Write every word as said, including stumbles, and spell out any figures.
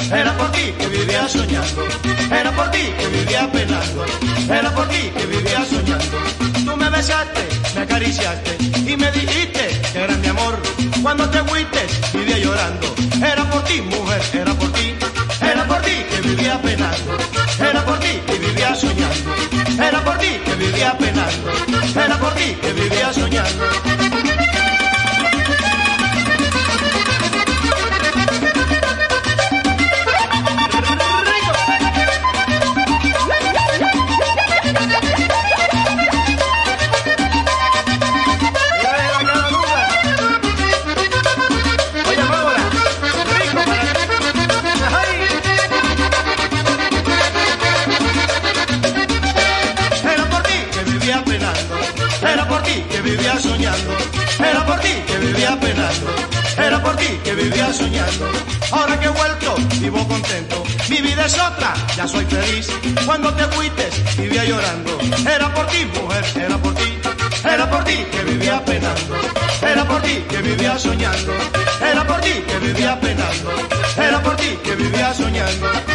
era por ti que vivía soñando, era por ti que vivía penando, era por ti que vivía soñando. Tú me besaste, me acariciaste y me dijiste que era mi amor. Cuando te fuiste vivía llorando, era por ti mujer, era por ti, era por ti que vivía penando, era por ti que vivía soñando, era por ti que vivía penando, era por ti que vivía soñando. Era por ti que vivía soñando, era por ti que vivía penando, era por ti que vivía soñando. Ahora que he vuelto, vivo contento, mi vida es otra, ya soy feliz. Cuando te fuiste, vivía llorando, era por ti mujer, era por ti, era por ti que vivía penando, era por ti que vivía soñando, era por ti que vivía penando, era por ti que vivía soñando.